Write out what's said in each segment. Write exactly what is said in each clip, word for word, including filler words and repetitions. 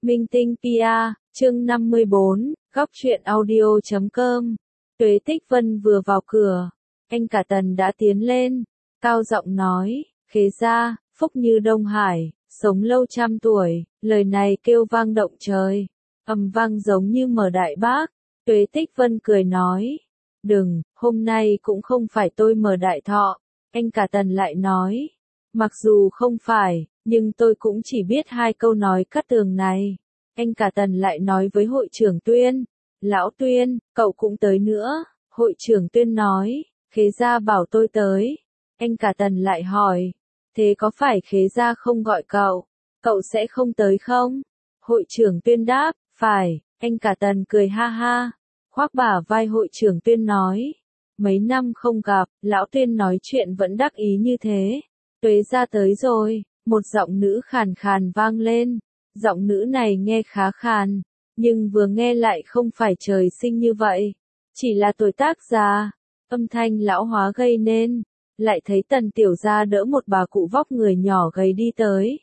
Minh Tinh pê e, chương năm mươi bốn, góc truyện audio chấm com. Tuế Tích Vân vừa vào cửa, anh cả Tần đã tiến lên, cao giọng nói, Khế gia, phúc như Đông Hải, sống lâu trăm tuổi, lời này kêu vang động trời, ầm vang giống như mở đại bác. Tuế Tích Vân cười nói, đừng, hôm nay cũng không phải tôi mở đại thọ. Anh cả Tần lại nói, mặc dù không phải, nhưng tôi cũng chỉ biết hai câu nói cắt tường này. Anh cả Tần lại nói với hội trưởng Tuyên, lão Tuyên, cậu cũng tới nữa. Hội trưởng Tuyên nói, Khế gia bảo tôi tới. Anh cả Tần lại hỏi, thế có phải Khế gia không gọi cậu, cậu sẽ không tới không? Hội trưởng Tuyên đáp, phải. Anh cả Tần cười ha ha, khoác bả vai hội trưởng Tuyên nói, mấy năm không gặp, lão Tuyên nói chuyện vẫn đắc ý như thế. Tuế gia tới rồi, một giọng nữ khàn khàn vang lên. Giọng nữ này nghe khá khàn, nhưng vừa nghe lại không phải trời sinh như vậy, chỉ là tuổi tác già, âm thanh lão hóa gây nên. Lại thấy Tần tiểu gia đỡ một bà cụ vóc người nhỏ gầy đi tới.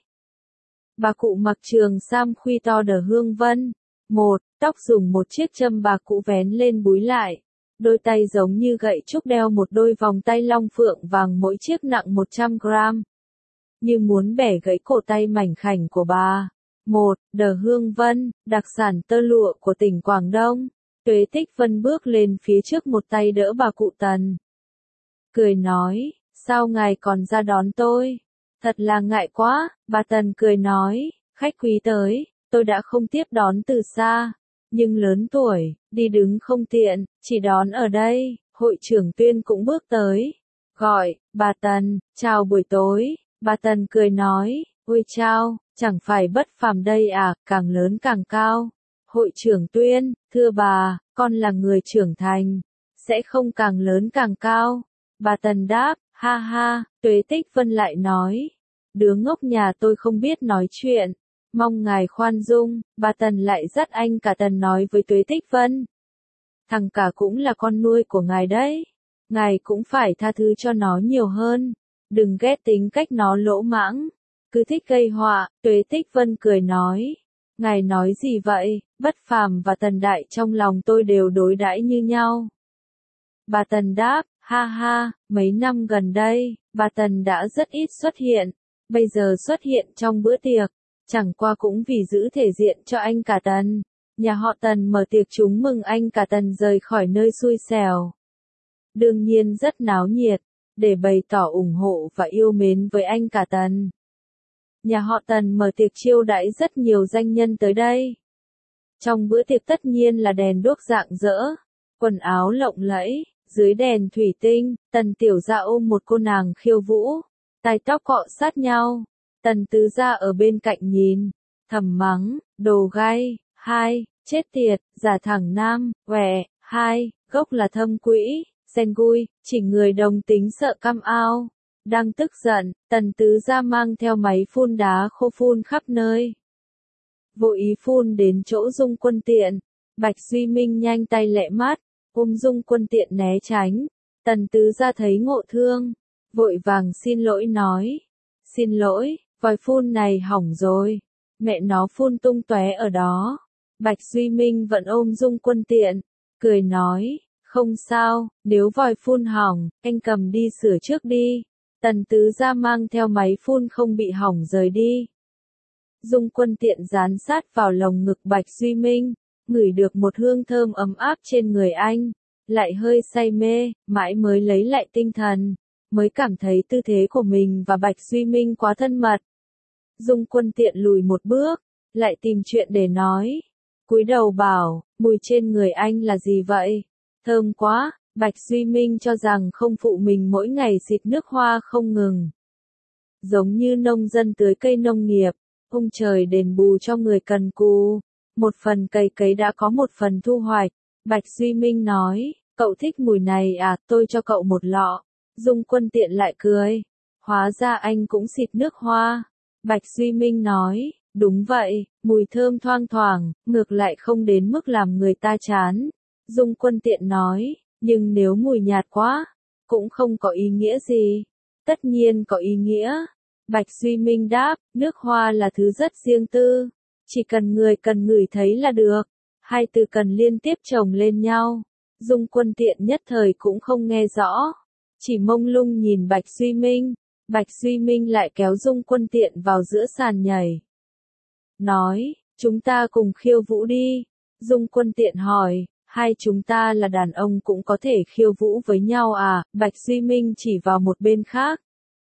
Bà cụ mặc trường sam khuy to đờ hương vân, một, tóc dùng một chiếc châm bà cụ vén lên búi lại, đôi tay giống như gậy trúc đeo một đôi vòng tay long phượng vàng mỗi chiếc nặng một trăm gram, như muốn bẻ gãy cổ tay mảnh khảnh của bà. Một, đờ hương vân, đặc sản tơ lụa của tỉnh Quảng Đông. Tuế Tích Vân bước lên phía trước một tay đỡ bà cụ Tần. Cười nói, sao ngài còn ra đón tôi? Thật là ngại quá. Bà Tần cười nói, khách quý tới, tôi đã không tiếp đón từ xa, nhưng lớn tuổi, đi đứng không tiện, chỉ đón ở đây. Hội trưởng Tuyên cũng bước tới, gọi, bà Tần, chào buổi tối. Bà Tần cười nói, ôi chao, chẳng phải bất phàm đây à, càng lớn càng cao. Hội trưởng Tuyên, thưa bà, con là người trưởng thành, sẽ không càng lớn càng cao. Bà Tần đáp, ha ha. Tuế Tích Vân lại nói, đứa ngốc nhà tôi không biết nói chuyện, mong ngài khoan dung. Bà Tần lại dắt anh cả Tần nói với Tuế Tích Vân, thằng cả cũng là con nuôi của ngài đấy, ngài cũng phải tha thứ cho nó nhiều hơn, đừng ghét tính cách nó lỗ mãng, cứ thích gây họa. Tuế Tích Vân cười nói, ngài nói gì vậy? Bất phàm và Tần đại trong lòng tôi đều đối đãi như nhau. Bà Tần đáp, ha ha, mấy năm gần đây, bà Tần đã rất ít xuất hiện, bây giờ xuất hiện trong bữa tiệc, chẳng qua cũng vì giữ thể diện cho anh cả Tần. Nhà họ Tần mở tiệc chúng mừng anh cả Tần rời khỏi nơi xui xẻo. Đương nhiên rất náo nhiệt, để bày tỏ ủng hộ và yêu mến với anh cả Tần. Nhà họ Tần mở tiệc chiêu đãi rất nhiều danh nhân tới đây. Trong bữa tiệc tất nhiên là đèn đuốc rạng rỡ, quần áo lộng lẫy, dưới đèn thủy tinh, Tần tiểu gia ôm một cô nàng khiêu vũ, tai tóc cọ sát nhau. Tần tứ gia ở bên cạnh nhìn, thầm mắng, đồ gai. Hai, chết tiệt, giả thẳng nam, quẹ. Hai, gốc là thâm quỹ, sen gui, chỉ người đồng tính sợ căm ao. Đang tức giận, Tần tứ gia mang theo máy phun đá khô phun khắp nơi. Vô ý phun đến chỗ Dung Quân Tiện. Bạch Duy Minh nhanh tay lẹ mắt, ôm Dung Quân Tiện né tránh. Tần tứ gia thấy ngộ thương, vội vàng xin lỗi nói, xin lỗi, vòi phun này hỏng rồi, mẹ nó phun tung tóe ở đó. Bạch Duy Minh vẫn ôm Dung Quân Tiện, cười nói, không sao, nếu vòi phun hỏng, anh cầm đi sửa trước đi. Tần tứ gia mang theo máy phun không bị hỏng rời đi. Dung Quân Tiện dán sát vào lồng ngực Bạch Duy Minh, ngửi được một hương thơm ấm áp trên người anh, lại hơi say mê, mãi mới lấy lại tinh thần, mới cảm thấy tư thế của mình và Bạch Duy Minh quá thân mật. Dung Quân Tiện lùi một bước, lại tìm chuyện để nói, cúi đầu bảo, mùi trên người anh là gì vậy? Thơm quá. Bạch Duy Minh cho rằng không phụ mình mỗi ngày xịt nước hoa không ngừng. Giống như nông dân tưới cây nông nghiệp, ông trời đền bù cho người cần cù. Một phần cày cấy đã có một phần thu hoạch. Bạch Duy Minh nói, cậu thích mùi này à, tôi cho cậu một lọ. Dung Quân Tiện lại cười, hóa ra anh cũng xịt nước hoa. Bạch Duy Minh nói, đúng vậy, mùi thơm thoang thoảng, ngược lại không đến mức làm người ta chán. Dung Quân Tiện nói, nhưng nếu mùi nhạt quá, cũng không có ý nghĩa gì. Tất nhiên có ý nghĩa. Bạch Duy Minh đáp, nước hoa là thứ rất riêng tư, Chỉ cần người cần ngửi thấy là được. Hai từ cần liên tiếp chồng lên nhau. Dung Quân Tiện nhất thời cũng không nghe rõ. Chỉ mông lung nhìn Bạch Duy Minh. Bạch Duy Minh lại kéo Dung Quân Tiện vào giữa sàn nhảy. Nói, chúng ta cùng khiêu vũ đi. Dung Quân Tiện hỏi, hai chúng ta là đàn ông cũng có thể khiêu vũ với nhau à? Bạch Duy Minh chỉ vào một bên khác.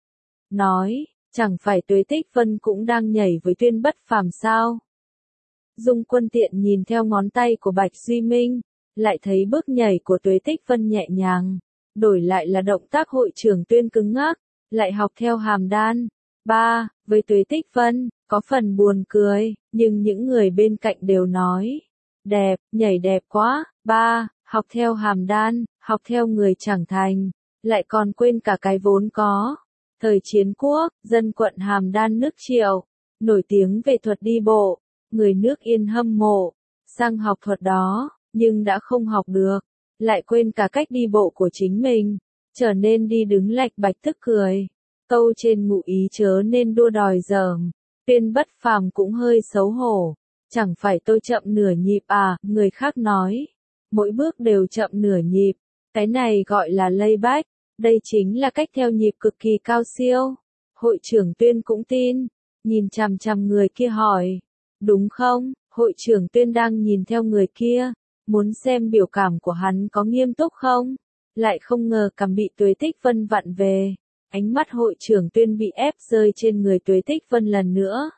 Nói, chẳng phải Tuế Tích Vân cũng đang nhảy với Tuyên Bất Phàm sao? Dung Quân Tiện nhìn theo ngón tay của Bạch Duy Minh, lại thấy bước nhảy của Tuế Tích Vân nhẹ nhàng, đổi lại là động tác hội trưởng Tuyên cứng ngắc, lại học theo Hàm Đan. Ba, với Tuế Tích Vân, có phần buồn cười, nhưng những người bên cạnh đều nói, đẹp, nhảy đẹp quá. Ba, học theo Hàm Đan, học theo người chẳng thành, lại còn quên cả cái vốn có. Thời chiến quốc, dân quận Hàm Đan nước Triệu, nổi tiếng về thuật đi bộ, người nước Yên hâm mộ, sang học thuật đó, nhưng đã không học được, lại quên cả cách đi bộ của chính mình, trở nên đi đứng lạch bạch tức cười. Câu trên ngụ ý chớ nên đua đòi dởm. Tuyên Bất Phàm cũng hơi xấu hổ. Chẳng phải tôi chậm nửa nhịp à, người khác nói. Mỗi bước đều chậm nửa nhịp. Cái này gọi là layback. Đây chính là cách theo nhịp cực kỳ cao siêu. Hội trưởng Tuyên cũng tin. Nhìn chằm chằm người kia hỏi. Đúng không? Hội trưởng Tuyên đang nhìn theo người kia. Muốn xem biểu cảm của hắn có nghiêm túc không? Lại không ngờ cằm bị Tuế Tích Vân vặn về. Ánh mắt hội trưởng Tuyên bị ép rơi trên người Tuế Tích Vân lần nữa.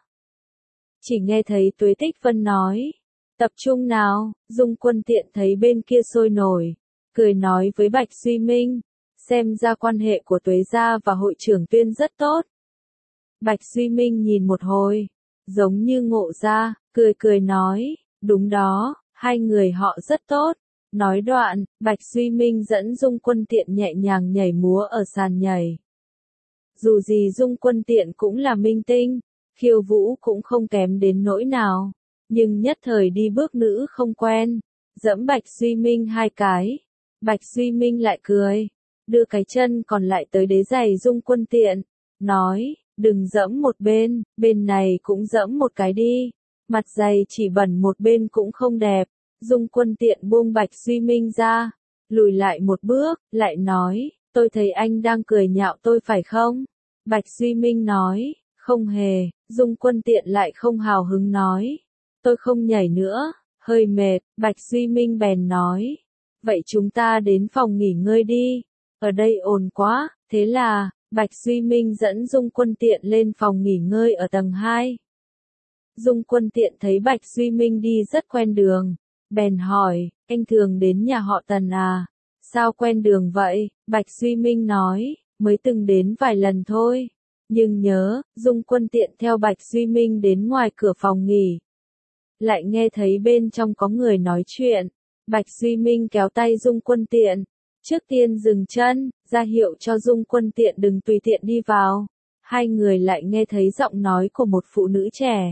Chỉ nghe thấy Tuế Tích Vân nói. Tập trung nào, Dung Quân Tiện thấy bên kia sôi nổi. Cười nói với Bạch Duy Minh. Xem ra quan hệ của Tuế gia và hội trưởng Tuyên rất tốt. Bạch Duy Minh nhìn một hồi. Giống như ngộ ra, cười cười nói. Đúng đó, hai người họ rất tốt. Nói đoạn, Bạch Duy Minh dẫn Dung Quân Tiện nhẹ nhàng nhảy múa ở sàn nhảy. Dù gì Dung Quân Tiện cũng là minh tinh, khiêu vũ cũng không kém đến nỗi nào, nhưng nhất thời đi bước nữ không quen, dẫm Bạch Duy Minh hai cái. Bạch Duy Minh lại cười, đưa cái chân còn lại tới đế giày Dung Quân Tiện, nói, đừng dẫm một bên, bên này cũng dẫm một cái đi, mặt giày chỉ bẩn một bên cũng không đẹp. Dung Quân Tiện buông Bạch Duy Minh ra, lùi lại một bước, lại nói, tôi thấy anh đang cười nhạo tôi phải không? Bạch Duy Minh nói, không hề. Dung Quân Tiện lại không hào hứng nói, tôi không nhảy nữa, hơi mệt. Bạch Duy Minh bèn nói, vậy chúng ta đến phòng nghỉ ngơi đi, ở đây ồn quá. Thế là, Bạch Duy Minh dẫn Dung Quân Tiện lên phòng nghỉ ngơi ở tầng hai. Dung Quân Tiện thấy Bạch Duy Minh đi rất quen đường, bèn hỏi, anh thường đến nhà họ Tần à? Sao quen đường vậy? Bạch Duy Minh nói, mới từng đến vài lần thôi. Nhưng nhớ, Dung Quân Tiện theo Bạch Duy Minh đến ngoài cửa phòng nghỉ. Lại nghe thấy bên trong có người nói chuyện. Bạch Duy Minh kéo tay Dung Quân Tiện. Trước tiên dừng chân, ra hiệu cho Dung Quân Tiện đừng tùy tiện đi vào. Hai người lại nghe thấy giọng nói của một phụ nữ trẻ.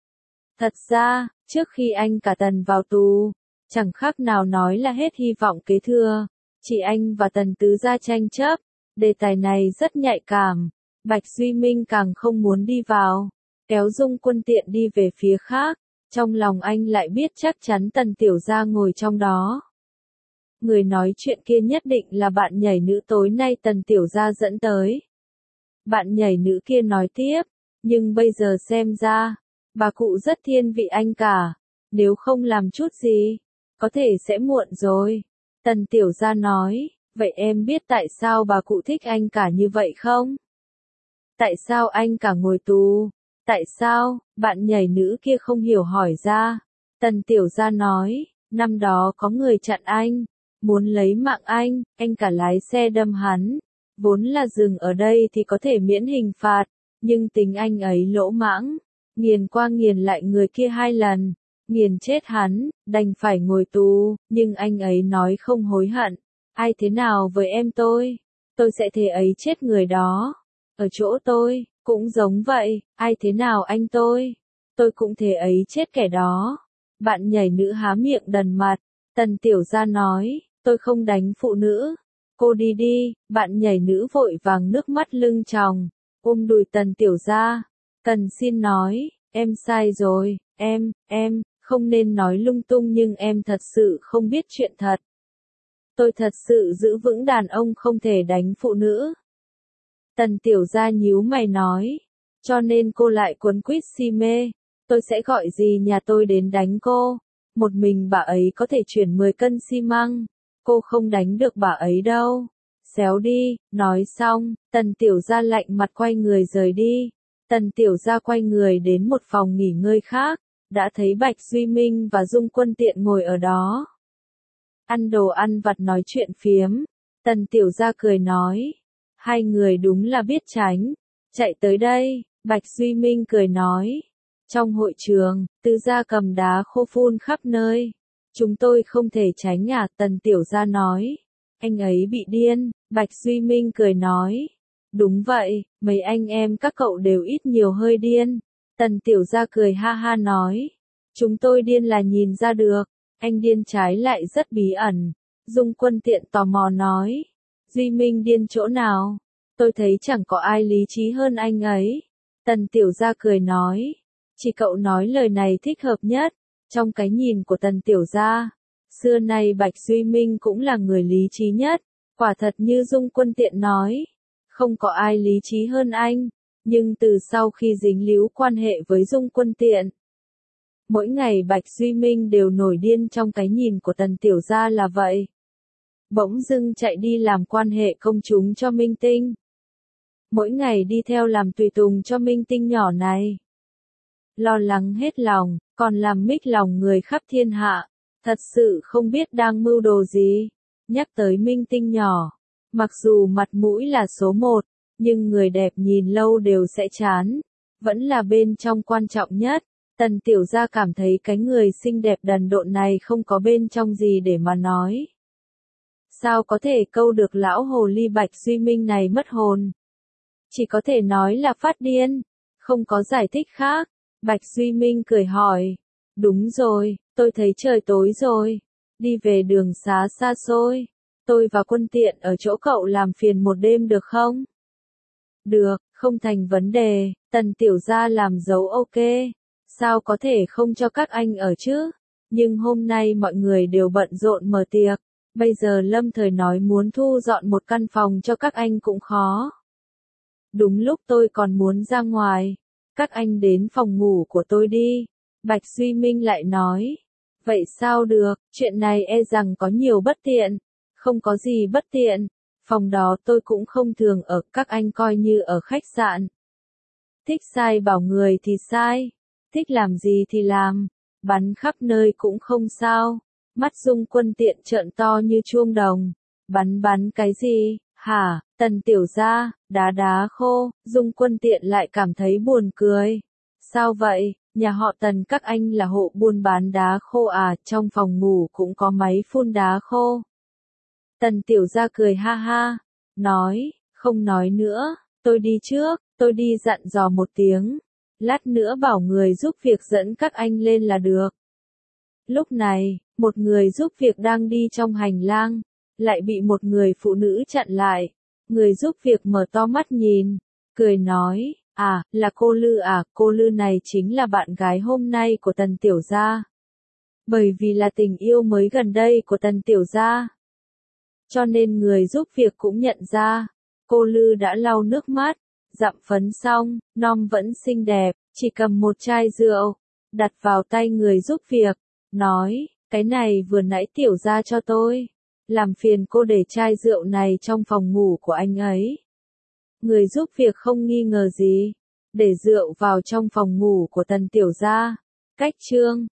Thật ra, trước khi anh cả Tần vào tù, chẳng khác nào nói là hết hy vọng kế thừa. Chỉ anh và Tần tứ gia tranh chấp. Đề tài này rất nhạy cảm. Bạch Duy Minh càng không muốn đi vào, kéo Dung Quân Tiện đi về phía khác, trong lòng anh lại biết chắc chắn Tần tiểu gia ngồi trong đó. Người nói chuyện kia nhất định là bạn nhảy nữ tối nay Tần tiểu gia dẫn tới. Bạn nhảy nữ kia nói tiếp, nhưng bây giờ xem ra, bà cụ rất thiên vị anh cả, nếu không làm chút gì, có thể sẽ muộn rồi. Tần tiểu gia nói, vậy em biết tại sao bà cụ thích anh cả như vậy không? Tại sao anh cả ngồi tù? Tại sao? Bạn nhảy nữ kia không hiểu hỏi ra. Tần tiểu gia nói, năm đó có người chặn anh, muốn lấy mạng anh, anh cả lái xe đâm hắn. Vốn là dừng ở đây thì có thể miễn hình phạt, nhưng tính anh ấy lỗ mãng, nghiền qua nghiền lại người kia hai lần, nghiền chết hắn, đành phải ngồi tù, nhưng anh ấy nói không hối hận. Ai thế nào với em tôi? Tôi sẽ thế ấy chết người đó. Ở chỗ tôi, cũng giống vậy, ai thế nào anh tôi? Tôi cũng thế ấy chết kẻ đó. Bạn nhảy nữ há miệng đần mặt, Tần tiểu gia nói, tôi không đánh phụ nữ. Cô đi đi. Bạn nhảy nữ vội vàng nước mắt lưng tròng, ôm đùi Tần tiểu gia. Tần xin nói, em sai rồi, em, em, không nên nói lung tung nhưng em thật sự không biết chuyện thật. Tôi thật sự giữ vững đàn ông không thể đánh phụ nữ. Tần tiểu gia nhíu mày nói, cho nên cô lại cuốn quýt si mê, tôi sẽ gọi dì nhà tôi đến đánh cô, một mình bà ấy có thể chuyển mười cân xi măng, cô không đánh được bà ấy đâu. Xéo đi, nói xong, tần tiểu gia lạnh mặt quay người rời đi. Tần tiểu gia quay người đến một phòng nghỉ ngơi khác, đã thấy Bạch Duy Minh và Dung Quân Tiện ngồi ở đó. Ăn đồ ăn vặt nói chuyện phiếm, tần tiểu gia cười nói, hai người đúng là biết tránh, chạy tới đây, Bạch Duy Minh cười nói. Trong hội trường, Tứ gia cầm đá khô phun khắp nơi. Chúng tôi không thể tránh à, tần tiểu gia nói. Anh ấy bị điên, Bạch Duy Minh cười nói. Đúng vậy, mấy anh em các cậu đều ít nhiều hơi điên. Tần tiểu gia cười ha ha nói. Chúng tôi điên là nhìn ra được, anh điên trái lại rất bí ẩn. Dung Quân Tiện tò mò nói. Duy Minh điên chỗ nào? Tôi thấy chẳng có ai lý trí hơn anh ấy. Tần tiểu gia cười nói. Chỉ cậu nói lời này thích hợp nhất, trong cái nhìn của tần tiểu gia. Xưa nay Bạch Duy Minh cũng là người lý trí nhất, quả thật như Dung Quân Tiện nói. Không có ai lý trí hơn anh, nhưng từ sau khi dính líu quan hệ với Dung Quân Tiện, mỗi ngày Bạch Duy Minh đều nổi điên trong cái nhìn của tần tiểu gia là vậy. Bỗng dưng chạy đi làm quan hệ công chúng cho minh tinh. Mỗi ngày đi theo làm tùy tùng cho minh tinh nhỏ này. Lo lắng hết lòng, còn làm mích lòng người khắp thiên hạ. Thật sự không biết đang mưu đồ gì. Nhắc tới minh tinh nhỏ, mặc dù mặt mũi là số một, nhưng người đẹp nhìn lâu đều sẽ chán. Vẫn là bên trong quan trọng nhất. Tần tiểu gia cảm thấy cái người xinh đẹp đần độn này không có bên trong gì để mà nói. Sao có thể câu được lão hồ ly Bạch Duy Minh này mất hồn? Chỉ có thể nói là phát điên, không có giải thích khác. Bạch Duy Minh cười hỏi. Đúng rồi, tôi thấy trời tối rồi. Đi về đường xá xa xôi. Tôi và Quân Tiện ở chỗ cậu làm phiền một đêm được không? Được, không thành vấn đề. Tần tiểu gia làm dấu ok. Sao có thể không cho các anh ở chứ? Nhưng hôm nay mọi người đều bận rộn mở tiệc. Bây giờ Lâm Thời nói muốn thu dọn một căn phòng cho các anh cũng khó. Đúng lúc tôi còn muốn ra ngoài. Các anh đến phòng ngủ của tôi đi. Bạch Duy Minh lại nói. Vậy sao được, chuyện này e rằng có nhiều bất tiện. Không có gì bất tiện. Phòng đó tôi cũng không thường ở, các anh coi như ở khách sạn. Thích sai bảo người thì sai. Thích làm gì thì làm. Bắn khắp nơi cũng không sao. Mắt Dung Quân Tiện trợn to như chuông đồng. Bắn bắn cái gì, hả, tần tiểu gia, đá đá khô, Dung Quân Tiện lại cảm thấy buồn cười. Sao vậy, nhà họ Tần các anh là hộ buôn bán đá khô à, trong phòng ngủ cũng có máy phun đá khô. Tần tiểu gia cười ha ha, nói, không nói nữa, tôi đi trước, tôi đi dặn dò một tiếng. Lát nữa bảo người giúp việc dẫn các anh lên là được. Lúc này, một người giúp việc đang đi trong hành lang, lại bị một người phụ nữ chặn lại. Người giúp việc mở to mắt nhìn, cười nói, à, là cô Lư à, cô Lư này chính là bạn gái hôm nay của Tần tiểu gia. Bởi vì là tình yêu mới gần đây của Tần tiểu gia, cho nên người giúp việc cũng nhận ra, cô Lư đã lau nước mắt, dặm phấn xong, non vẫn xinh đẹp, chỉ cầm một chai rượu, đặt vào tay người giúp việc, nói, cái này vừa nãy tiểu gia cho tôi, làm phiền cô để chai rượu này trong phòng ngủ của anh ấy. Người giúp việc không nghi ngờ gì, để rượu vào trong phòng ngủ của Tần tiểu gia. Cách chương